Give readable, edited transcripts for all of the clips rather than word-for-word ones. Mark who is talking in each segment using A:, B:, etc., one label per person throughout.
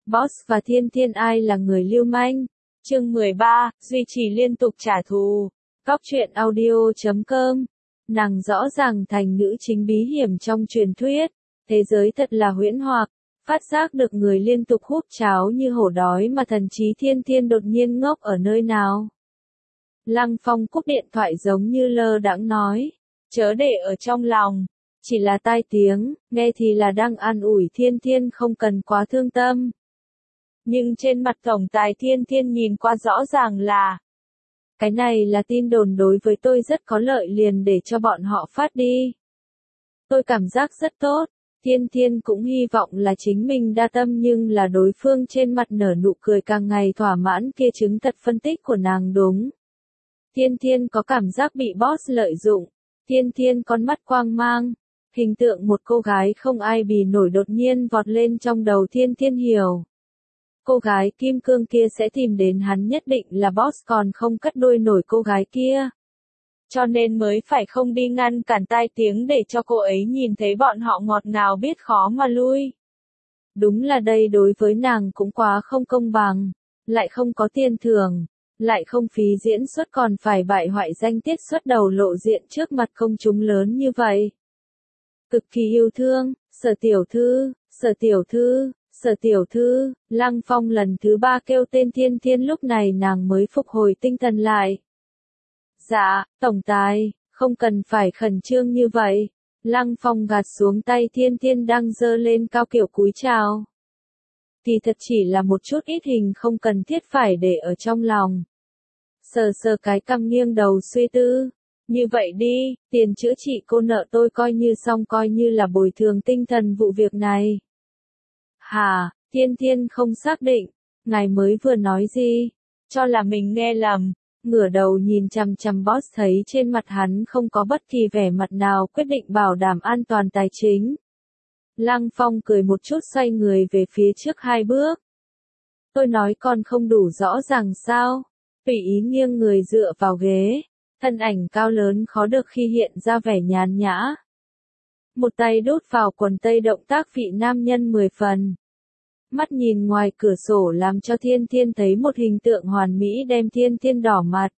A: Boss và Thiên Thiên ai là người lưu manh? Chương 13, duy trì liên tục trả thù. Góc truyện audio.com. Nàng rõ ràng thành nữ chính bí hiểm trong truyền thuyết. Thế giới thật là huyễn hoặc. Phát giác được người liên tục hút cháo như hổ đói mà thần trí Thiên Thiên đột nhiên ngốc ở nơi nào. Lăng Phong cúp điện thoại giống như lơ đãng nói. Chớ để ở trong lòng. Chỉ là tai tiếng, nghe thì là đang an ủi Thiên Thiên không cần quá thương tâm. Nhưng trên mặt tổng tài Thiên Thiên nhìn qua rõ ràng là cái này là tin đồn đối với tôi rất có lợi, liền để cho bọn họ phát đi. Tôi cảm giác rất tốt. Thiên Thiên cũng hy vọng là chính mình đa tâm, nhưng là đối phương trên mặt nở nụ cười càng ngày thỏa mãn kia chứng thật phân tích của nàng đúng. Thiên Thiên có cảm giác bị boss lợi dụng. Thiên Thiên con mắt quang mang. Hình tượng một cô gái không ai bì nổi đột nhiên vọt lên trong đầu Thiên Thiên hiểu. Cô gái kim cương kia sẽ tìm đến hắn, nhất định là boss còn không cắt đuôi nổi cô gái kia. Cho nên mới phải không đi ngăn cản tai tiếng để cho cô ấy nhìn thấy bọn họ ngọt ngào biết khó mà lui. Đúng là đây đối với nàng cũng quá không công bằng, lại không có tiền thưởng, lại không phí diễn xuất còn phải bại hoại danh tiết xuất đầu lộ diện trước mặt công chúng lớn như vậy. Cực kỳ yêu thương, Sở tiểu thư, Sở tiểu thư. Sở tiểu thư, Lăng Phong lần thứ 3 kêu tên Thiên Thiên, lúc này nàng mới phục hồi tinh thần lại. Dạ, tổng tài, không cần phải khẩn trương như vậy. Lăng Phong gạt xuống tay Thiên Thiên đang giơ lên cao kiểu cúi chào. Thì thật chỉ là một chút ít hình, không cần thiết phải để ở trong lòng. Sờ sờ cái cằm nghiêng đầu suy tư. Như vậy đi, tiền chữa trị cô nợ tôi coi như xong, coi như là bồi thường tinh thần vụ việc này. Hả, Thiên Thiên không xác định, ngài mới vừa nói gì, cho là mình nghe lầm, ngửa đầu nhìn chằm chằm boss, thấy trên mặt hắn không có bất kỳ vẻ mặt nào quyết định bảo đảm an toàn tài chính. Lăng Phong cười một chút xoay người về phía trước 2 bước. Tôi nói còn không đủ rõ ràng sao? Tùy ý nghiêng người dựa vào ghế, thân ảnh cao lớn khó được khi hiện ra vẻ nhàn nhã. Một tay đút vào quần tây, động tác vị nam nhân 10 phần. Mắt nhìn ngoài cửa sổ làm cho Thiên Thiên thấy một hình tượng hoàn mỹ, đem Thiên Thiên đỏ mặt.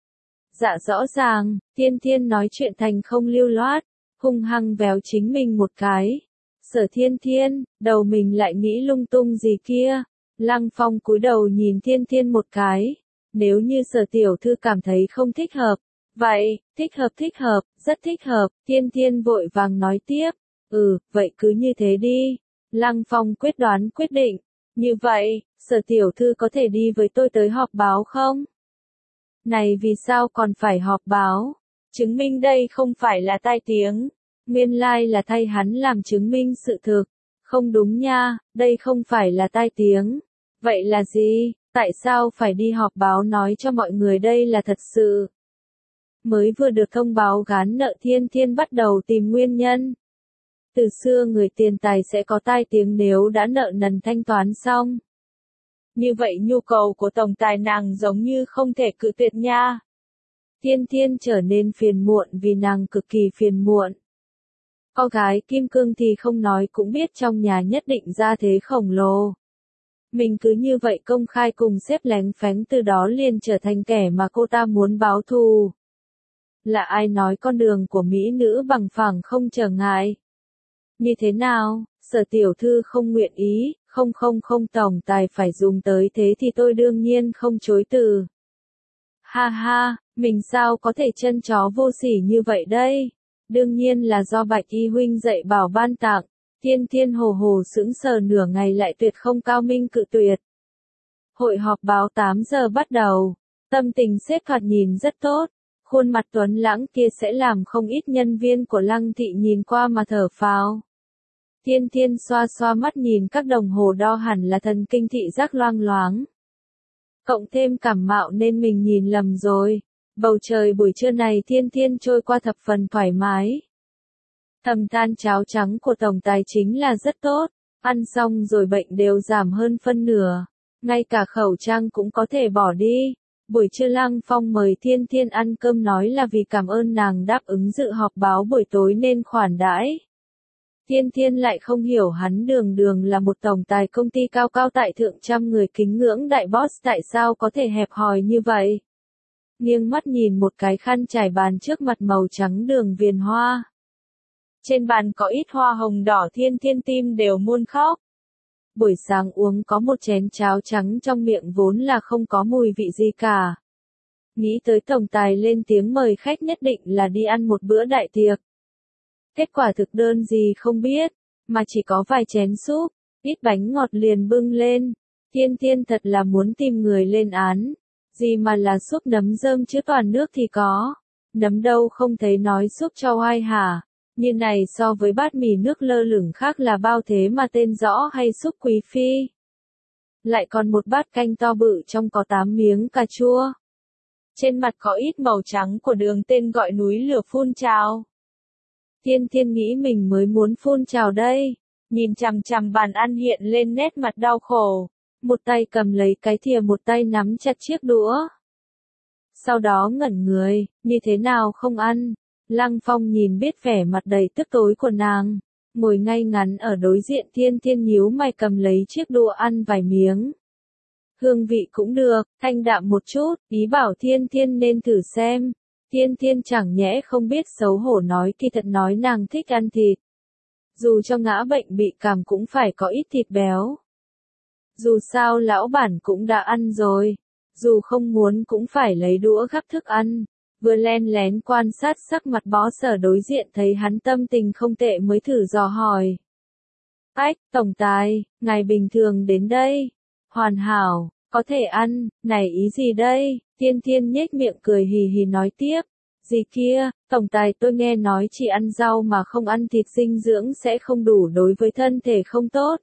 A: Dạ rõ ràng, Thiên Thiên nói chuyện thành không lưu loát, hung hăng véo chính mình một cái. Sở Thiên Thiên, đầu mình lại nghĩ lung tung gì kia. Lăng Phong cúi đầu nhìn Thiên Thiên một cái. Nếu như Sở tiểu thư cảm thấy không thích hợp, vậy, thích hợp, rất thích hợp. Thiên Thiên vội vàng nói tiếp. Vậy cứ như thế đi. Lăng Phong quyết đoán quyết định. Như vậy, Sở tiểu thư có thể đi với tôi tới họp báo không? Này vì sao còn phải họp báo? Chứng minh đây không phải là tai tiếng. Nguyên lai là thay hắn làm chứng minh sự thực. Không đúng nha, đây không phải là tai tiếng. Vậy là gì? Tại sao phải đi họp báo nói cho mọi người đây là thật sự? Mới vừa được thông báo gán nợ, Thiên Thiên bắt đầu tìm nguyên nhân. Từ xưa người tiền tài sẽ có tai tiếng nếu đã nợ nần thanh toán xong. Như vậy nhu cầu của tổng tài nàng giống như không thể cự tuyệt nha. Thiên Thiên trở nên phiền muộn vì nàng cực kỳ phiền muộn. Con gái kim cương thì không nói cũng biết trong nhà nhất định ra thế khổng lồ. Mình cứ như vậy công khai cùng xếp lén phén, từ đó liền trở thành kẻ mà cô ta muốn báo thù. Là ai nói con đường của mỹ nữ bằng phẳng không trở ngại? Như thế nào, Sở tiểu thư không nguyện ý, không tổng tài phải dùng tới thế thì tôi đương nhiên không chối từ. Ha ha, mình sao có thể chân chó vô sỉ như vậy đây? Đương nhiên là do Bạch Y huynh dạy bảo ban tặng. Thiên Thiên hồ hồ sững sờ nửa ngày lại tuyệt không cao minh cự tuyệt. Hội họp báo 8 giờ bắt đầu. Tâm tình sếp thoạt nhìn rất tốt. Khuôn mặt tuấn lãng kia sẽ làm không ít nhân viên của Lăng thị nhìn qua mà thở phào. Thiên Thiên xoa xoa mắt nhìn các đồng hồ đo, hẳn là thần kinh thị giác loang loáng. Cộng thêm cảm mạo nên mình nhìn lầm rồi. Bầu trời buổi trưa này Thiên Thiên trôi qua thập phần thoải mái. Thầm than cháo trắng của tổng tài chính là rất tốt, ăn xong rồi bệnh đều giảm hơn phân nửa, ngay cả khẩu trang cũng có thể bỏ đi. Buổi trưa Lăng Phong mời Thiên Thiên ăn cơm, nói là vì cảm ơn nàng đáp ứng dự họp báo buổi tối nên khoản đãi. Thiên Thiên lại không hiểu hắn đường đường là một tổng tài công ty cao cao tại thượng trăm người kính ngưỡng đại boss tại sao có thể hẹp hòi như vậy. Nghiêng mắt nhìn một cái khăn trải bàn trước mặt màu trắng đường viền hoa. Trên bàn có ít hoa hồng đỏ, Thiên Thiên tim đều muốn khóc. Buổi sáng uống có một chén cháo trắng trong miệng vốn là không có mùi vị gì cả. Nghĩ tới tổng tài lên tiếng mời khách nhất định là đi ăn một bữa đại tiệc. Kết quả thực đơn gì không biết, mà chỉ có vài chén súp, ít bánh ngọt liền bưng lên. Thiên Thiên thật là muốn tìm người lên án. Gì mà là súp nấm rơm chứ toàn nước thì có. Nấm đâu không thấy nói súp cho oai hả. Như này so với bát mì nước lơ lửng khác là bao thế mà tên rõ hay súp quý phi. Lại còn một bát canh to bự trong có 8 miếng cà chua. Trên mặt có ít màu trắng của đường tên gọi núi lửa phun trào. Thiên Thiên nghĩ mình mới muốn phun trào đây. Nhìn chằm chằm bàn ăn hiện lên nét mặt đau khổ. Một tay cầm lấy cái thìa, một tay nắm chặt chiếc đũa. Sau đó ngẩn người, như thế nào không ăn. Lăng Phong nhìn biết vẻ mặt đầy tức tối của nàng. Ngồi ngay ngắn ở đối diện, Thiên Thiên nhíu mày cầm lấy chiếc đũa ăn vài miếng. Hương vị cũng được, thanh đạm một chút, ý bảo Thiên Thiên nên thử xem. Thiên Thiên chẳng nhẽ không biết xấu hổ nói, kỳ thật nói nàng thích ăn thịt. Dù cho ngã bệnh bị cảm cũng phải có ít thịt béo. Dù sao lão bản cũng đã ăn rồi. Dù không muốn cũng phải lấy đũa gắp thức ăn. Vừa len lén quan sát sắc mặt boss ở đối diện, thấy hắn tâm tình không tệ mới thử dò hỏi. Ách, tổng tài, ngài bình thường đến đây. Hoàn hảo, có thể ăn, này ý gì đây? Thiên Thiên nhếch miệng cười hì hì nói tiếp. Gì kia, tổng tài tôi nghe nói chỉ ăn rau mà không ăn thịt dinh dưỡng sẽ không đủ, đối với thân thể không tốt.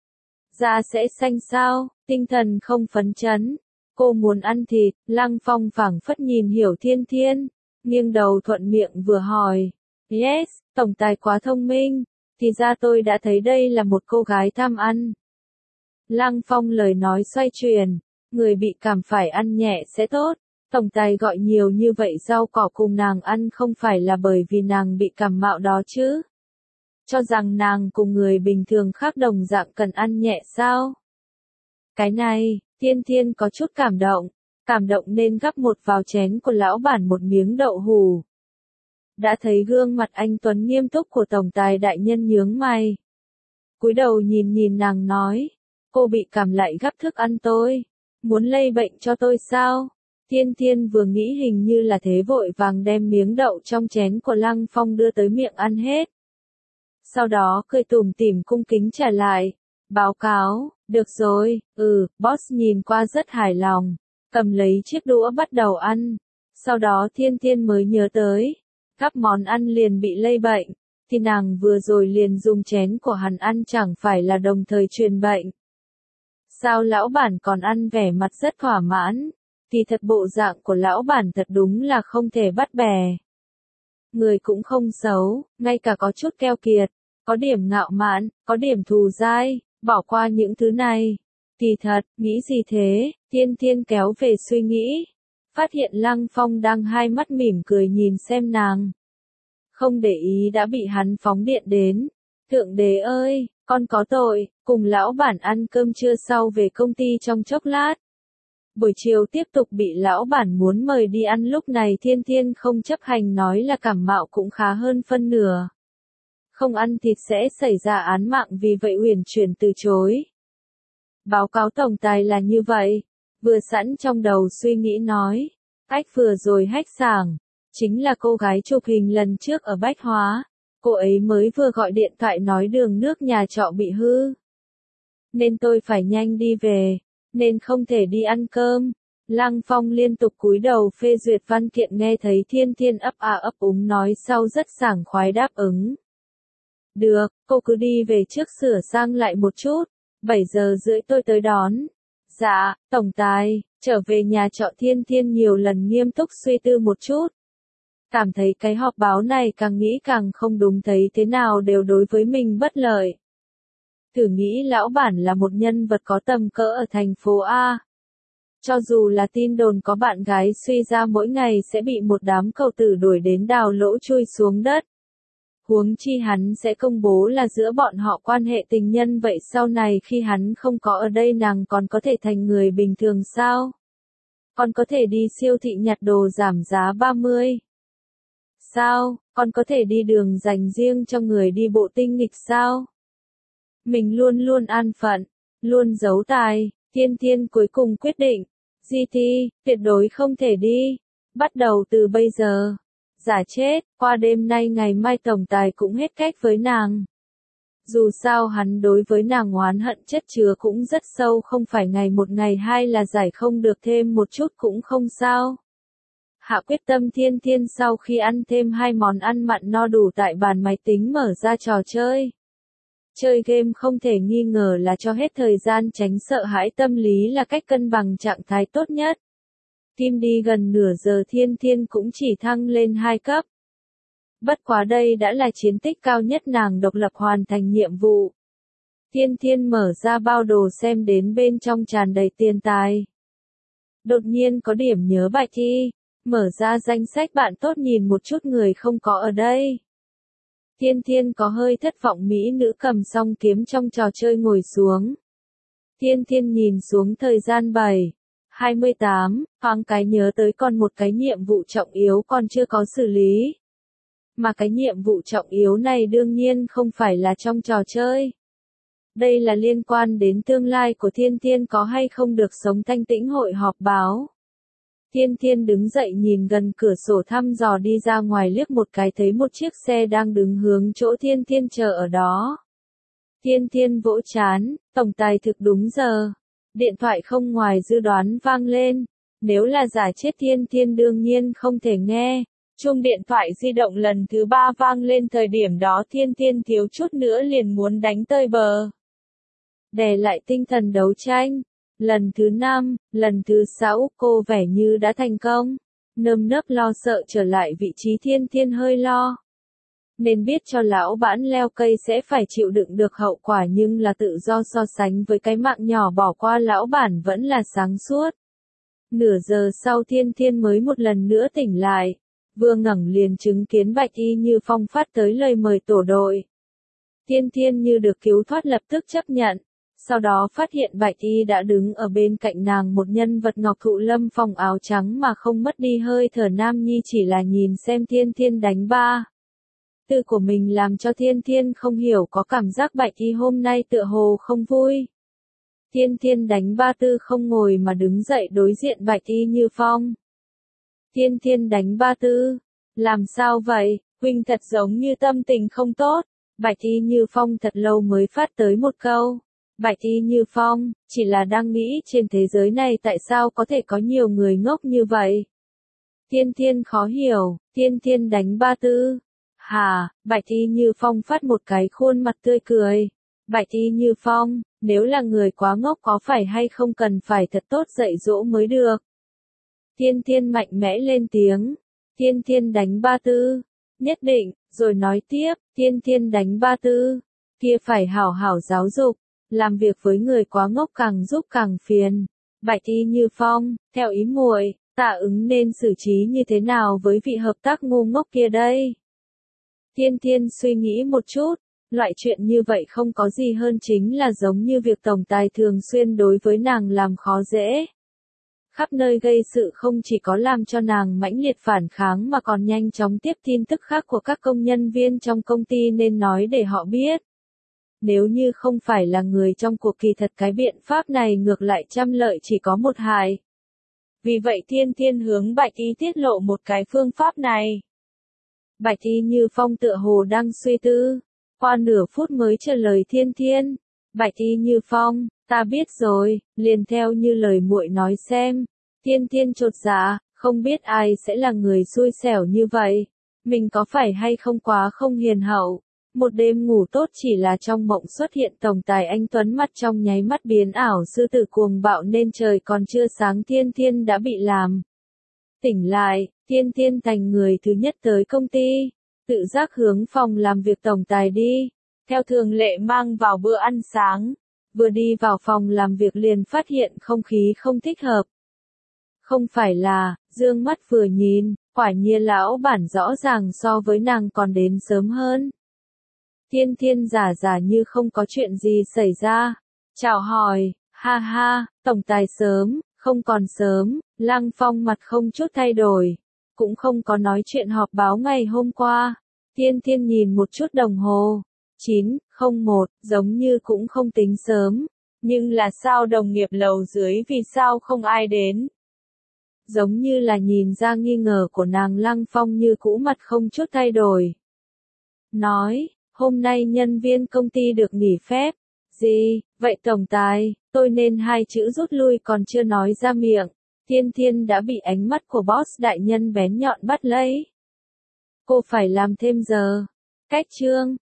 A: Da sẽ xanh sao, tinh thần không phấn chấn. Cô muốn ăn thịt, Lăng Phong phảng phất nhìn hiểu Thiên Thiên, nghiêng đầu thuận miệng vừa hỏi. Yes, tổng tài quá thông minh, thì ra tôi đã thấy đây là một cô gái tham ăn. Lăng Phong lời nói xoay chuyển, người bị cảm phải ăn nhẹ sẽ tốt. Tổng tài gọi nhiều như vậy rau cỏ cùng nàng ăn không phải là bởi vì nàng bị cảm mạo đó chứ. Cho rằng nàng cùng người bình thường khác đồng dạng cần ăn nhẹ sao? Cái này, Thiên Thiên có chút cảm động nên gắp một vào chén của lão bản một miếng đậu hù. Đã thấy gương mặt anh tuấn nghiêm túc của tổng tài đại nhân nhướng mày. Cúi đầu nhìn nàng nói, cô bị cảm lại gắp thức ăn tôi, muốn lây bệnh cho tôi sao? Thiên Thiên vừa nghĩ hình như là thế vội vàng đem miếng đậu trong chén của Lăng Phong đưa tới miệng ăn hết. Sau đó cười tủm tỉm cung kính trả lại. Báo cáo, được rồi, boss nhìn qua rất hài lòng. Cầm lấy chiếc đũa bắt đầu ăn. Sau đó Thiên Thiên mới nhớ tới. Gắp món ăn liền bị lây bệnh. Thì nàng vừa rồi liền dùng chén của hắn ăn chẳng phải là đồng thời truyền bệnh. Sao lão bản còn ăn vẻ mặt rất thỏa mãn. Thì thật bộ dạng của lão bản thật đúng là không thể bắt bè. Người cũng không xấu, ngay cả có chút keo kiệt, có điểm ngạo mạn, có điểm thù dai, bỏ qua những thứ này. Thì thật, nghĩ gì thế? Thiên Thiên kéo về suy nghĩ. Phát hiện Lăng Phong đang hai mắt mỉm cười nhìn xem nàng. Không để ý đã bị hắn phóng điện đến. Thượng đế ơi, con có tội, cùng lão bản ăn cơm trưa sau về công ty trong chốc lát. Buổi chiều tiếp tục bị lão bản muốn mời đi ăn, lúc này Thiên Thiên không chấp hành nói là cảm mạo cũng khá hơn phân nửa. Không ăn thịt sẽ xảy ra án mạng, vì vậy uyển chuyển từ chối. Báo cáo tổng tài là như vậy. Vừa sẵn trong đầu suy nghĩ nói. Ách vừa rồi hách sảng. Chính là cô gái chụp hình lần trước ở Bách Hóa. Cô ấy mới vừa gọi điện thoại nói đường nước nhà trọ bị hư. Nên tôi phải nhanh đi về. Nên không thể đi ăn cơm. Lăng Phong liên tục cúi đầu phê duyệt văn kiện, nghe thấy Thiên Thiên ấp a ấp úng nói sau rất sảng khoái đáp ứng. Được, cô cứ đi về trước sửa sang lại một chút. 7:30 tôi tới đón. Dạ, tổng tài, trở về nhà trọ Thiên Thiên nhiều lần nghiêm túc suy tư một chút. Cảm thấy cái họp báo này càng nghĩ càng không đúng, thấy thế nào đều đối với mình bất lợi. Thử nghĩ lão bản là một nhân vật có tầm cỡ ở thành phố A. Cho dù là tin đồn có bạn gái suy ra mỗi ngày sẽ bị một đám cầu tử đuổi đến đào lỗ chui xuống đất. Huống chi hắn sẽ công bố là giữa bọn họ quan hệ tình nhân, vậy sau này khi hắn không có ở đây nàng còn có thể thành người bình thường sao? Còn có thể đi siêu thị nhặt đồ giảm giá 30. Sao? Còn có thể đi đường dành riêng cho người đi bộ tinh nghịch sao? Mình luôn luôn an phận, luôn giấu tài. Thiên Thiên cuối cùng quyết định, GT, tuyệt đối không thể đi. Bắt đầu từ bây giờ. Giả chết, qua đêm nay ngày mai tổng tài cũng hết cách với nàng. Dù sao hắn đối với nàng oán hận chất chứa cũng rất sâu, không phải ngày một ngày hai là giải không được thêm một chút cũng không sao. Hạ quyết tâm Thiên Thiên sau khi ăn thêm 2 món ăn mặn no đủ tại bàn máy tính mở ra trò chơi. Chơi game không thể nghi ngờ là cho hết thời gian tránh sợ hãi tâm lý là cách cân bằng trạng thái tốt nhất. Kim đi gần nửa giờ Thiên Thiên cũng chỉ thăng lên 2 cấp. Bất quá đây đã là chiến tích cao nhất nàng độc lập hoàn thành nhiệm vụ. Thiên Thiên mở ra bao đồ xem đến bên trong tràn đầy tiền tài. Đột nhiên có điểm nhớ Bạch Thi, mở ra danh sách bạn tốt nhìn một chút người không có ở đây. Thiên Thiên có hơi thất vọng, mỹ nữ cầm song kiếm trong trò chơi ngồi xuống. Thiên Thiên nhìn xuống thời gian 7:28, thoáng cái nhớ tới còn một cái nhiệm vụ trọng yếu còn chưa có xử lý. Mà cái nhiệm vụ trọng yếu này đương nhiên không phải là trong trò chơi. Đây là liên quan đến tương lai của Thiên Thiên có hay không được sống thanh tĩnh hội họp báo. Thiên Thiên đứng dậy nhìn gần cửa sổ thăm dò đi ra ngoài liếc một cái thấy một chiếc xe đang đứng hướng chỗ Thiên Thiên chờ ở đó. Thiên Thiên vỗ chán, tổng tài thực đúng giờ. Điện thoại không ngoài dự đoán vang lên. Nếu là giả chết Thiên Thiên đương nhiên không thể nghe. Chuông điện thoại di động lần thứ 3 vang lên, thời điểm đó Thiên Thiên thiếu chút nữa liền muốn đánh tơi bờ. Đè lại tinh thần đấu tranh. Lần thứ 5, lần thứ 6 cô vẻ như đã thành công. Nơm nớp lo sợ trở lại vị trí Thiên Thiên hơi lo. Nên biết cho lão bản leo cây sẽ phải chịu đựng được hậu quả, nhưng là tự do so sánh với cái mạng nhỏ bỏ qua lão bản vẫn là sáng suốt. Nửa giờ sau Thiên Thiên mới một lần nữa tỉnh lại. Vừa ngẩng liền chứng kiến Bạch Y Như Phong phát tới lời mời tổ đội. Thiên Thiên như được cứu thoát lập tức chấp nhận. Sau đó phát hiện Bạch Y đã đứng ở bên cạnh nàng, một nhân vật ngọc thụ lâm phong áo trắng mà không mất đi hơi thở nam nhi, chỉ là nhìn xem Thiên Thiên đánh ba tư của mình làm cho Thiên Thiên không hiểu có cảm giác Bạch Y hôm nay tựa hồ không vui. Thiên Thiên đánh ba tư không ngồi mà đứng dậy đối diện Bạch Y Như Phong. Thiên Thiên đánh ba tư, làm sao vậy, huynh thật giống như tâm tình không tốt. Bạch Y Như Phong thật lâu mới phát tới một câu. Bạch Y Như Phong, chỉ là đang nghĩ trên thế giới này tại sao có thể có nhiều người ngốc như vậy. Thiên Thiên khó hiểu, Thiên Thiên đánh ba tư. Hà, Bạch Y Như Phong phát một cái khuôn mặt tươi cười. Bạch Y Như Phong, nếu là người quá ngốc có phải hay không cần phải thật tốt dạy dỗ mới được. Thiên Thiên mạnh mẽ lên tiếng. Thiên Thiên đánh ba tư. Nhất định, rồi nói tiếp, Thiên Thiên đánh ba tư. Kia phải hảo hảo giáo dục. Làm việc với người quá ngốc càng giúp càng phiền. Bạch Y Như Phong, theo ý muội, Tạ Ứng nên xử trí như thế nào với vị hợp tác ngu ngốc kia đây? Thiên Thiên suy nghĩ một chút, loại chuyện như vậy không có gì hơn chính là giống như việc tổng tài thường xuyên đối với nàng làm khó dễ. Khắp nơi gây sự không chỉ có làm cho nàng mãnh liệt phản kháng mà còn nhanh chóng tiếp tin tức khác của các công nhân viên trong công ty nên nói để họ biết. Nếu như không phải là người trong cuộc kỳ thật cái biện pháp này ngược lại trăm lợi chỉ có một hại. Vì vậy Thiên Thiên hướng Bạch Y tiết lộ một cái phương pháp này. Bạch Y Như Phong tựa hồ đang suy tư. Qua nửa phút mới trả lời Thiên Thiên. Bạch Y Như Phong, ta biết rồi, liền theo như lời muội nói xem. Thiên Thiên chột dạ, không biết ai sẽ là người xui xẻo như vậy. Mình có phải hay không quá không hiền hậu. Một đêm ngủ tốt chỉ là trong mộng xuất hiện tổng tài anh Tuấn, mặt trong nháy mắt biến ảo sư tử cuồng bạo nên trời còn chưa sáng Thiên Thiên đã bị làm. Tỉnh lại, Thiên Thiên thành người thứ nhất tới công ty. Tự giác hướng phòng làm việc tổng tài đi. Theo thường lệ mang vào bữa ăn sáng. Vừa đi vào phòng làm việc liền phát hiện không khí không thích hợp. Không phải là, dương mắt vừa nhìn, quả nhiên lão bản rõ ràng so với nàng còn đến sớm hơn. Tiên Thiên giả như không có chuyện gì xảy ra. Chào hỏi, ha ha, tổng tài sớm, không còn sớm, Lăng Phong mặt không chút thay đổi. Cũng không có nói chuyện họp báo ngày hôm qua. Tiên Thiên nhìn một chút đồng hồ. 9:01, giống như cũng không tính sớm. Nhưng là sao đồng nghiệp lầu dưới vì sao không ai đến? Giống như là nhìn ra nghi ngờ của nàng, Lăng Phong như cũ mặt không chút thay đổi. Nói, hôm nay nhân viên công ty được nghỉ phép. Gì, vậy tổng tài, tôi nên hai chữ rút lui còn chưa nói ra miệng. Tiên Thiên đã bị ánh mắt của boss đại nhân bén nhọn bắt lấy. Cô phải làm thêm giờ. Cách chương.